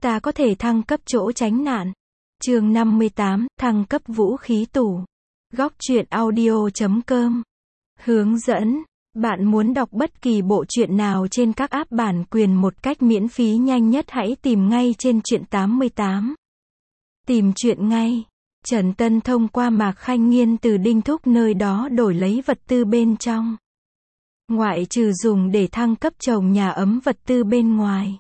ta có thể thăng cấp chỗ tránh nạn. Chương 58, thăng cấp vũ khí tủ. Góc truyện audio.com. Hướng dẫn. Bạn muốn đọc bất kỳ bộ truyện nào trên các app bản quyền một cách miễn phí nhanh nhất, hãy tìm ngay trên Truyện 88. Tìm truyện ngay. Trần Tân thông qua Mạc Khanh Nghiên từ Đinh Thúc nơi đó đổi lấy vật tư bên trong. Ngoại trừ dùng để thăng cấp trồng nhà ấm vật tư bên ngoài,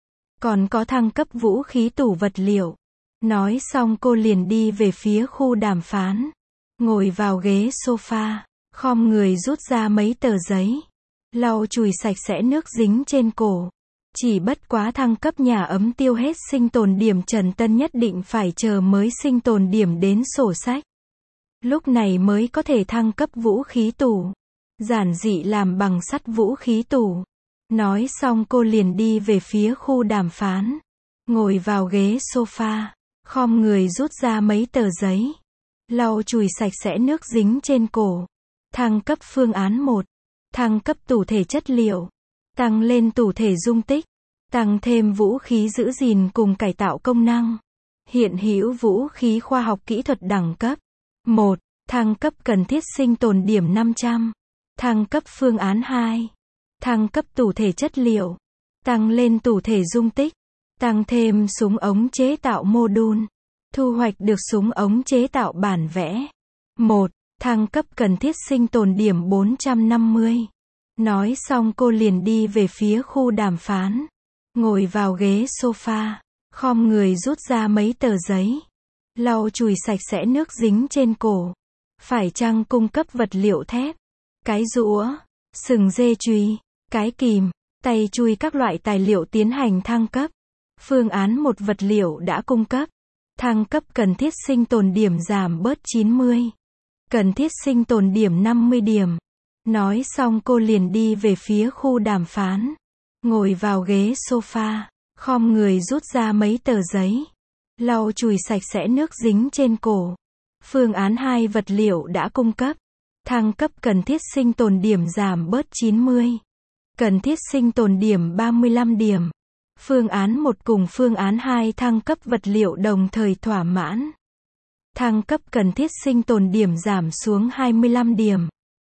còn có thăng cấp vũ khí tủ vật liệu. Nói xong cô liền đi về phía khu đàm phán. Ngồi vào ghế sofa, khom người rút ra mấy tờ giấy, lau chùi sạch sẽ nước dính trên cổ. Chỉ bất quá thăng cấp nhà ấm tiêu hết sinh tồn điểm, Trần Tân nhất định phải chờ mới sinh tồn điểm đến sổ sách, lúc này mới có thể thăng cấp vũ khí tủ. Giản dị làm bằng sắt vũ khí tủ. Nói xong cô liền đi về phía khu đàm phán. Ngồi vào ghế sofa, khom người rút ra mấy tờ giấy, lau chùi sạch sẽ nước dính trên cổ. Thăng cấp phương án 1. Thăng cấp tủ thể chất liệu. Tăng lên tủ thể dung tích. Tăng thêm vũ khí giữ gìn cùng cải tạo công năng. Hiện hữu vũ khí khoa học kỹ thuật đẳng cấp 1. Thăng cấp cần thiết sinh tồn điểm 500. Thăng cấp phương án 2. Thăng cấp tủ thể chất liệu. Tăng lên tủ thể dung tích. Tăng thêm súng ống chế tạo mô đun. Thu hoạch được súng ống chế tạo bản vẽ. 1. Thăng cấp cần thiết sinh tồn điểm 450. Nói xong cô liền đi về phía khu đàm phán. Ngồi vào ghế sofa, khom người rút ra mấy tờ giấy, lau chùi sạch sẽ nước dính trên cổ. Phải chăng cung cấp vật liệu thép, cái rũa, sừng dê chùy, cái kìm, tay chui các loại tài liệu tiến hành thăng cấp. Phương án 1 vật liệu đã cung cấp. Thăng cấp cần thiết sinh tồn điểm giảm bớt 90. Cần thiết sinh tồn điểm 50 điểm. Nói xong cô liền đi về phía khu đàm phán. Ngồi vào ghế sofa, khom người rút ra mấy tờ giấy, lau chùi sạch sẽ nước dính trên cổ. Phương án 2 vật liệu đã cung cấp. Thăng cấp cần thiết sinh tồn điểm giảm bớt 90. Cần thiết sinh tồn điểm 35 điểm. Phương án 1 cùng phương án 2 thăng cấp vật liệu đồng thời thỏa mãn. Thăng cấp cần thiết sinh tồn điểm giảm xuống 25 điểm.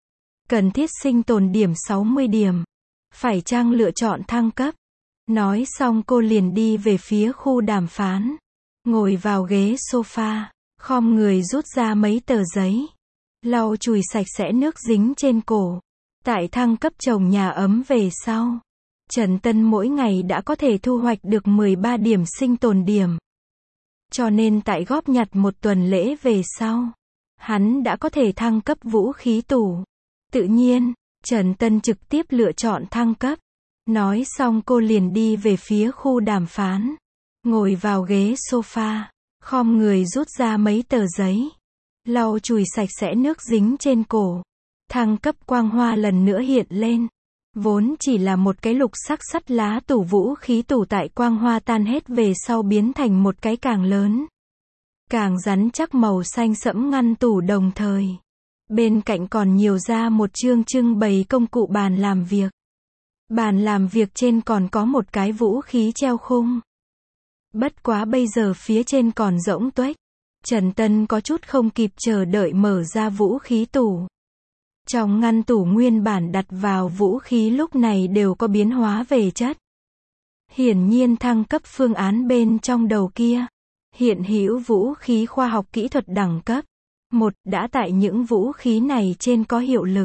Cần thiết sinh tồn điểm 60 điểm. Phải chăng lựa chọn thăng cấp? Nói xong cô liền đi về phía khu đàm phán. Ngồi vào ghế sofa, khom người rút ra mấy tờ giấy, lau chùi sạch sẽ nước dính trên cổ. Tại thăng cấp trồng nhà ấm về sau, Trần Tân mỗi ngày đã có thể thu hoạch được 13 điểm sinh tồn điểm. Cho nên tại góp nhặt một tuần lễ về sau, hắn đã có thể thăng cấp vũ khí tủ. Tự nhiên, Trần Tân trực tiếp lựa chọn thăng cấp. Nói xong cô liền đi về phía khu đàm phán. Ngồi vào ghế sofa, khom người rút ra mấy tờ giấy, lau chùi sạch sẽ nước dính trên cổ. Thăng cấp quang hoa lần nữa hiện lên. Vốn chỉ là một cái lục sắc sắt lá tủ vũ khí tủ, tại quang hoa tan hết về sau biến thành một cái càng lớn, càng rắn chắc màu xanh sẫm ngăn tủ, đồng thời bên cạnh còn nhiều ra một chương trưng bày công cụ bàn làm việc. Bàn làm việc trên còn có một cái vũ khí treo khung. Bất quá bây giờ phía trên còn rỗng tuếch. Trần Tân có chút không kịp chờ đợi mở ra vũ khí tủ. Trong ngăn tủ nguyên bản đặt vào vũ khí lúc này đều có biến hóa về chất. Hiển nhiên thăng cấp phương án bên trong đầu kia. Hiện hữu vũ khí khoa học kỹ thuật đẳng cấp 1 đã tại những vũ khí này trên có hiệu lực.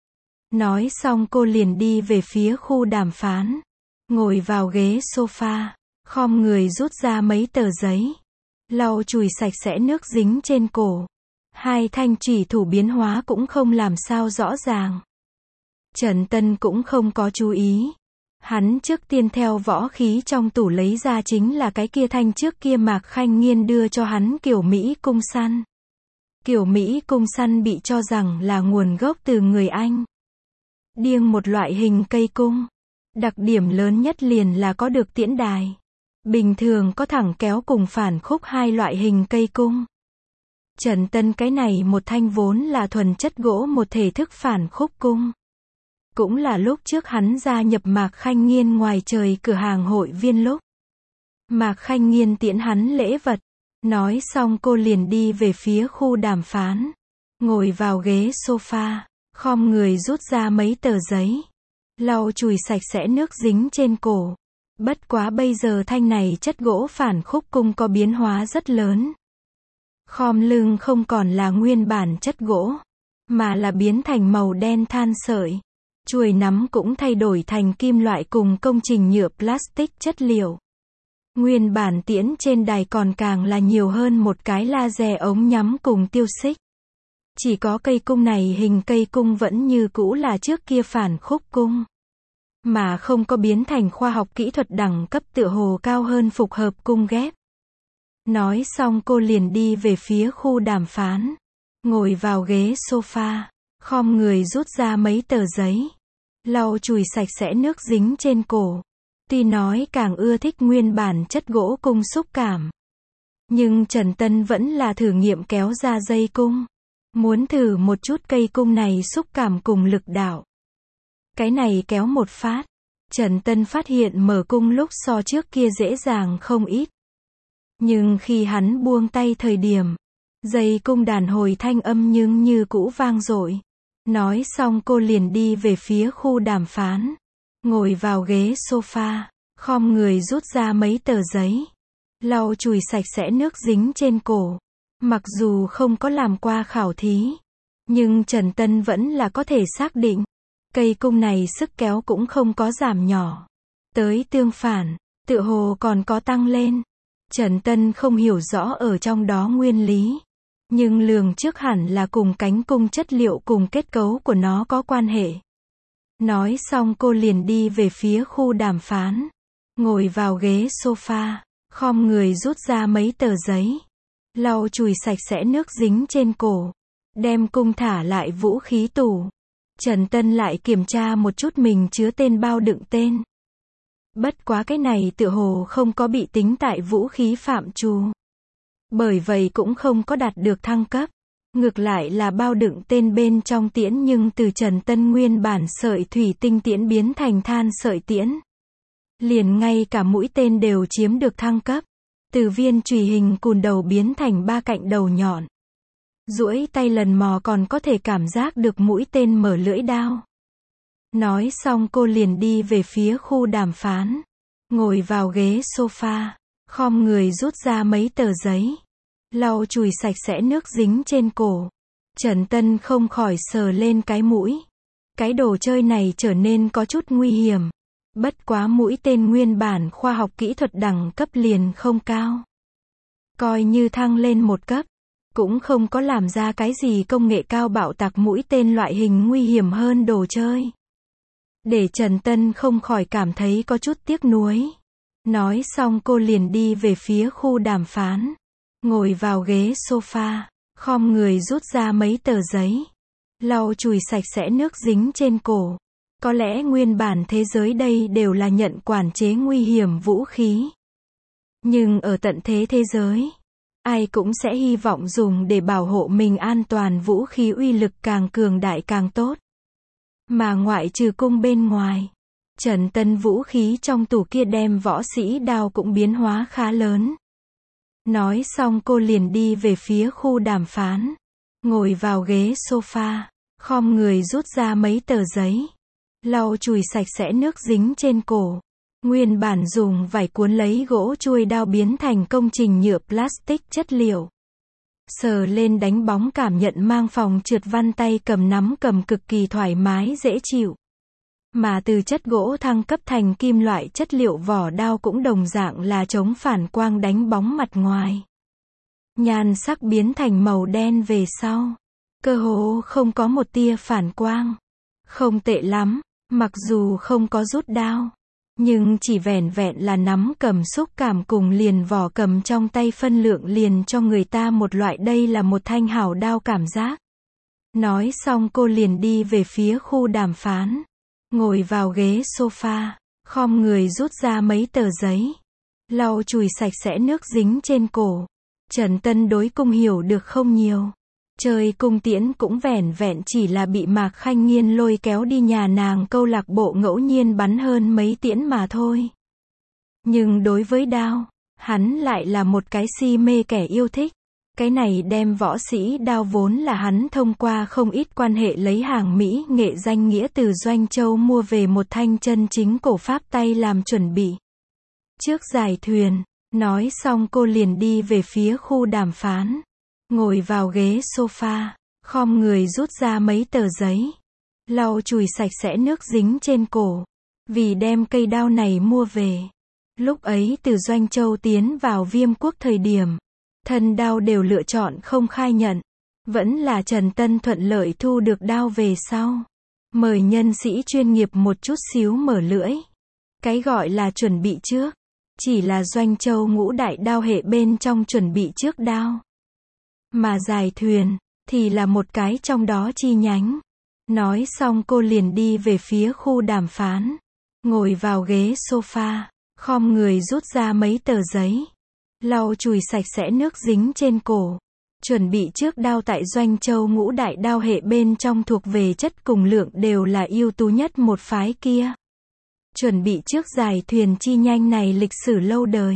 Nói xong cô liền đi về phía khu đàm phán. Ngồi vào ghế sofa, khom người rút ra mấy tờ giấy, lau chùi sạch sẽ nước dính trên cổ. Hai thanh chủy thủ biến hóa cũng không làm sao rõ ràng. Trần Tân cũng không có chú ý. Hắn trước tiên theo võ khí trong tủ lấy ra chính là cái kia thanh trước kia Mạc Khanh Nghiên đưa cho hắn kiểu Mỹ cung săn. Kiểu Mỹ cung săn bị cho rằng là nguồn gốc từ người Anh. Điêng một loại hình cây cung. Đặc điểm lớn nhất liền là có được tiễn đài. Bình thường có thẳng kéo cùng phản khúc hai loại hình cây cung. Trần Tân cái này một thanh vốn là thuần chất gỗ một thể thức phản khúc cung. Cũng là lúc trước hắn gia nhập Mạc Khanh Nghiên ngoài trời cửa hàng hội viên lúc. Mạc Khanh Nghiên tiễn hắn lễ vật. Nói xong cô liền đi về phía khu đàm phán. Ngồi vào ghế sofa, khom người rút ra mấy tờ giấy. Lau chùi sạch sẽ nước dính trên cổ. Bất quá bây giờ thanh này chất gỗ phản khúc cung có biến hóa rất lớn. Khom lưng không còn là nguyên bản chất gỗ, mà là biến thành màu đen than sợi. Chuôi nắm cũng thay đổi thành kim loại cùng công trình nhựa plastic chất liệu. Nguyên bản tiễn trên đài còn càng là nhiều hơn một cái laser ống nhắm cùng tiêu xích. Chỉ có cây cung này hình cây cung vẫn như cũ là trước kia phản khúc cung, mà không có biến thành khoa học kỹ thuật đẳng cấp tựa hồ cao hơn phục hợp cung ghép. Nói xong cô liền đi về phía khu đàm phán. Ngồi vào ghế sofa, khom người rút ra mấy tờ giấy. Lau chùi sạch sẽ nước dính trên cổ. Tuy nói càng ưa thích nguyên bản chất gỗ cung xúc cảm, nhưng Trần Tân vẫn là thử nghiệm kéo ra dây cung. Muốn thử một chút cây cung này xúc cảm cùng lực đạo. Cái này kéo một phát, Trần Tân phát hiện mở cung lúc so trước kia dễ dàng không ít. Nhưng khi hắn buông tay thời điểm, dây cung đàn hồi thanh âm nhưng như cũ vang dội. Nói xong cô liền đi về phía khu đàm phán. Ngồi vào ghế sofa, khom người rút ra mấy tờ giấy. Lau chùi sạch sẽ nước dính trên cổ. Mặc dù không có làm qua khảo thí, nhưng Trần Tân vẫn là có thể xác định. Cây cung này sức kéo cũng không có giảm nhỏ. Tới tương phản, tựa hồ còn có tăng lên. Trần Tân không hiểu rõ ở trong đó nguyên lý, nhưng lường trước hẳn là cùng cánh cung chất liệu cùng kết cấu của nó có quan hệ. Nói xong cô liền đi về phía khu đàm phán. Ngồi vào ghế sofa, khom người rút ra mấy tờ giấy. Lau chùi sạch sẽ nước dính trên cổ. Đem cung thả lại vũ khí tủ. Trần Tân lại kiểm tra một chút mình chứa tên bao đựng tên. Bất quá cái này tựa hồ không có bị tính tại vũ khí phạm trù. Bởi vậy cũng không có đạt được thăng cấp. Ngược lại là bao đựng tên bên trong tiễn nhưng từ Trần Tân nguyên bản sợi thủy tinh tiễn biến thành than sợi tiễn. Liền ngay cả mũi tên đều chiếm được thăng cấp. Từ viên chùy hình cùn đầu biến thành 3 cạnh đầu nhọn. Duỗi tay lần mò còn có thể cảm giác được mũi tên mở lưỡi đao. Nói xong cô liền đi về phía khu đàm phán. Ngồi vào ghế sofa, khom người rút ra mấy tờ giấy. Lau chùi sạch sẽ nước dính trên cổ. Trần Tân không khỏi sờ lên cái mũi. Cái đồ chơi này trở nên có chút nguy hiểm. Bất quá mũi tên nguyên bản khoa học kỹ thuật đẳng cấp liền không cao. Coi như thăng lên một cấp, cũng không có làm ra cái gì công nghệ cao bạo tạc mũi tên loại hình nguy hiểm hơn đồ chơi. Để Trần Tân không khỏi cảm thấy có chút tiếc nuối. Nói xong cô liền đi về phía khu đàm phán. Ngồi vào ghế sofa, khom người rút ra mấy tờ giấy. Lau chùi sạch sẽ nước dính trên cổ. Có lẽ nguyên bản thế giới đây đều là nhận quản chế nguy hiểm vũ khí. Nhưng ở tận thế thế giới, ai cũng sẽ hy vọng dùng để bảo hộ mình an toàn vũ khí uy lực càng cường đại càng tốt. Mà ngoại trừ cung bên ngoài, Trần Tân vũ khí trong tủ kia đem võ sĩ đao cũng biến hóa khá lớn. Nói xong cô liền đi về phía khu đàm phán. Ngồi vào ghế sofa, khom người rút ra mấy tờ giấy. Lau chùi sạch sẽ nước dính trên cổ. Nguyên bản dùng vải cuốn lấy gỗ chuôi đao biến thành công trình nhựa plastic chất liệu. Sờ lên đánh bóng cảm nhận mang phòng trượt văn tay cầm nắm cầm cực kỳ thoải mái dễ chịu. Mà từ chất gỗ thăng cấp thành kim loại chất liệu vỏ đao cũng đồng dạng là chống phản quang đánh bóng mặt ngoài. Nhan sắc biến thành màu đen về sau. Cơ hồ không có một tia phản quang. Không tệ lắm, mặc dù không có rút đao. Nhưng chỉ vẻn vẹn là nắm cầm xúc cảm cùng liền vỏ cầm trong tay phân lượng liền cho người ta một loại đây là một thanh hảo đao cảm giác. Nói xong cô liền đi về phía khu đàm phán. Ngồi vào ghế sofa, khom người rút ra mấy tờ giấy. Lau chùi sạch sẽ nước dính trên cổ. Trần Tân đối cung hiểu được không nhiều. Chơi cung tiễn cũng vẻn vẹn chỉ là bị Mạc Khanh Nghiên lôi kéo đi nhà nàng câu lạc bộ ngẫu nhiên bắn hơn mấy tiễn mà thôi. Nhưng đối với đao, Hắn lại là một cái si mê kẻ yêu thích. Cái này đem võ sĩ đao vốn là hắn thông qua không ít quan hệ lấy hàng mỹ nghệ danh nghĩa từ Doanh Châu mua về một thanh chân chính cổ pháp tay làm chuẩn bị. Trước giải thuyền, nói xong cô liền đi về phía khu đàm phán. Ngồi vào ghế sofa, khom người rút ra mấy tờ giấy. Lau chùi sạch sẽ nước dính trên cổ. Vì đem cây đao này mua về. Lúc ấy từ Doanh Châu tiến vào Viêm Quốc thời điểm, thân đao đều lựa chọn không khai nhận. Vẫn là Trần Tân thuận lợi thu được đao về sau. Mời nhân sĩ chuyên nghiệp một chút xíu mở lưỡi. Cái gọi là chuẩn bị trước, chỉ là Doanh Châu ngũ đại đao hệ bên trong chuẩn bị trước đao. Mà giải thuyền, thì là một cái trong đó chi nhánh. Nói xong cô liền đi về phía khu đàm phán. Ngồi vào ghế sofa, khom người rút ra mấy tờ giấy. Lau chùi sạch sẽ nước dính trên cổ. Chuẩn bị trước đao tại Doanh Châu ngũ đại đao hệ bên trong thuộc về chất cùng lượng đều là ưu tú nhất một phái kia. Chuẩn bị trước giải thuyền chi nhanh này lịch sử lâu đời.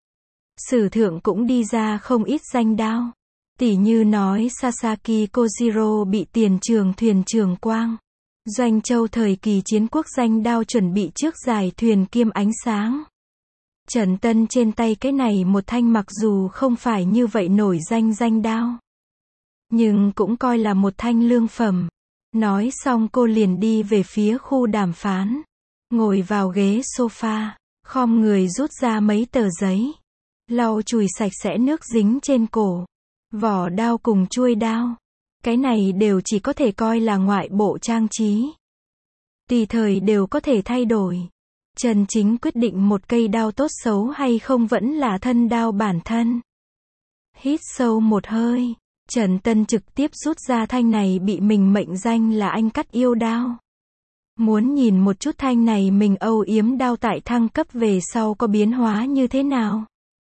Sử thượng cũng đi ra không ít danh đao. Tỉ như nói Sasaki Kojiro bị tiền trường thuyền Trường Quang. Doanh Châu thời kỳ chiến quốc danh đao chuẩn bị trước giải thuyền Kiêm Ánh Sáng. Trần Tân trên tay cái này một thanh mặc dù không phải như vậy nổi danh danh đao, nhưng cũng coi là một thanh lương phẩm. Nói xong cô liền đi về phía khu đàm phán. Ngồi vào ghế sofa, khom người rút ra mấy tờ giấy. Lau chùi sạch sẽ nước dính trên cổ. Vỏ đao cùng chuôi đao. Cái này đều chỉ có thể coi là ngoại bộ trang trí. Tùy thời đều có thể thay đổi. Chân chính quyết định một cây đao tốt xấu hay không vẫn là thân đao bản thân. Hít sâu một hơi, Trần Tân trực tiếp rút ra thanh này bị mình mệnh danh là anh cắt yêu đao. Muốn nhìn một chút thanh này mình âu yếm đao tại thăng cấp về sau có biến hóa như thế nào.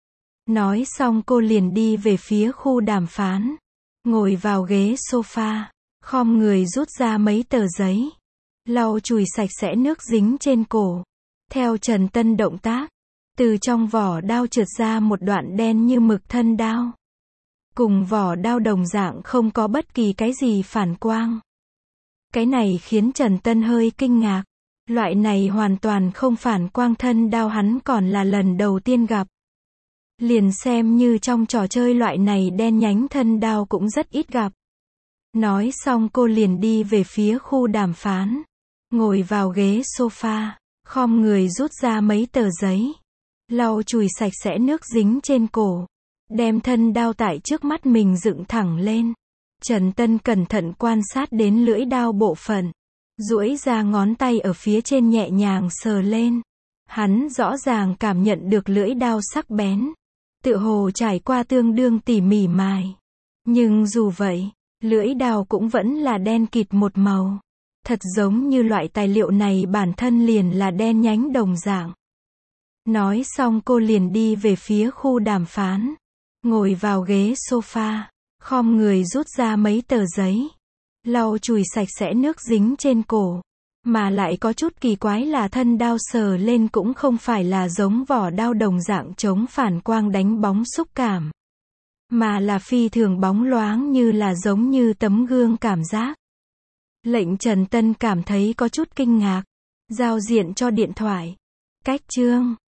Nói xong cô liền đi về phía khu đàm phán. Ngồi vào ghế sofa, khom người rút ra mấy tờ giấy. Lau chùi sạch sẽ nước dính trên cổ. Theo Trần Tân động tác, từ trong vỏ đao trượt ra một đoạn đen như mực thân đao. Cùng vỏ đao đồng dạng không có bất kỳ cái gì phản quang. Cái này khiến Trần Tân hơi kinh ngạc. Loại này hoàn toàn không phản quang thân đao hắn còn là lần đầu tiên gặp. Liền xem như trong trò chơi loại này đen nhánh thân đao cũng rất ít gặp. Nói xong cô liền đi về phía khu đàm phán. Ngồi vào ghế sofa, khom người rút ra mấy tờ giấy. Lau chùi sạch sẽ nước dính trên cổ. Đem thân đao tại trước mắt mình dựng thẳng lên. Trần Tân cẩn thận quan sát đến lưỡi đao bộ phận. Duỗi ra ngón tay ở phía trên nhẹ nhàng sờ lên. Hắn rõ ràng cảm nhận được lưỡi đao sắc bén. Tựa hồ trải qua tương đương tỉ mỉ mài. Nhưng dù vậy, lưỡi đao cũng vẫn là đen kịt một màu. Thật giống như loại tài liệu này bản thân liền là đen nhánh đồng dạng. Nói xong cô liền đi về phía khu đàm phán. Ngồi vào ghế sofa, khom người rút ra mấy tờ giấy. Lau chùi sạch sẽ nước dính trên cổ. Mà lại có chút kỳ quái là thân đao sờ lên cũng không phải là giống vỏ đao đồng dạng chống phản quang đánh bóng xúc cảm. Mà là phi thường bóng loáng như là giống như tấm gương cảm giác. Lệnh Trần Tân cảm thấy có chút kinh ngạc. Giao diện cho điện thoại. Cách chương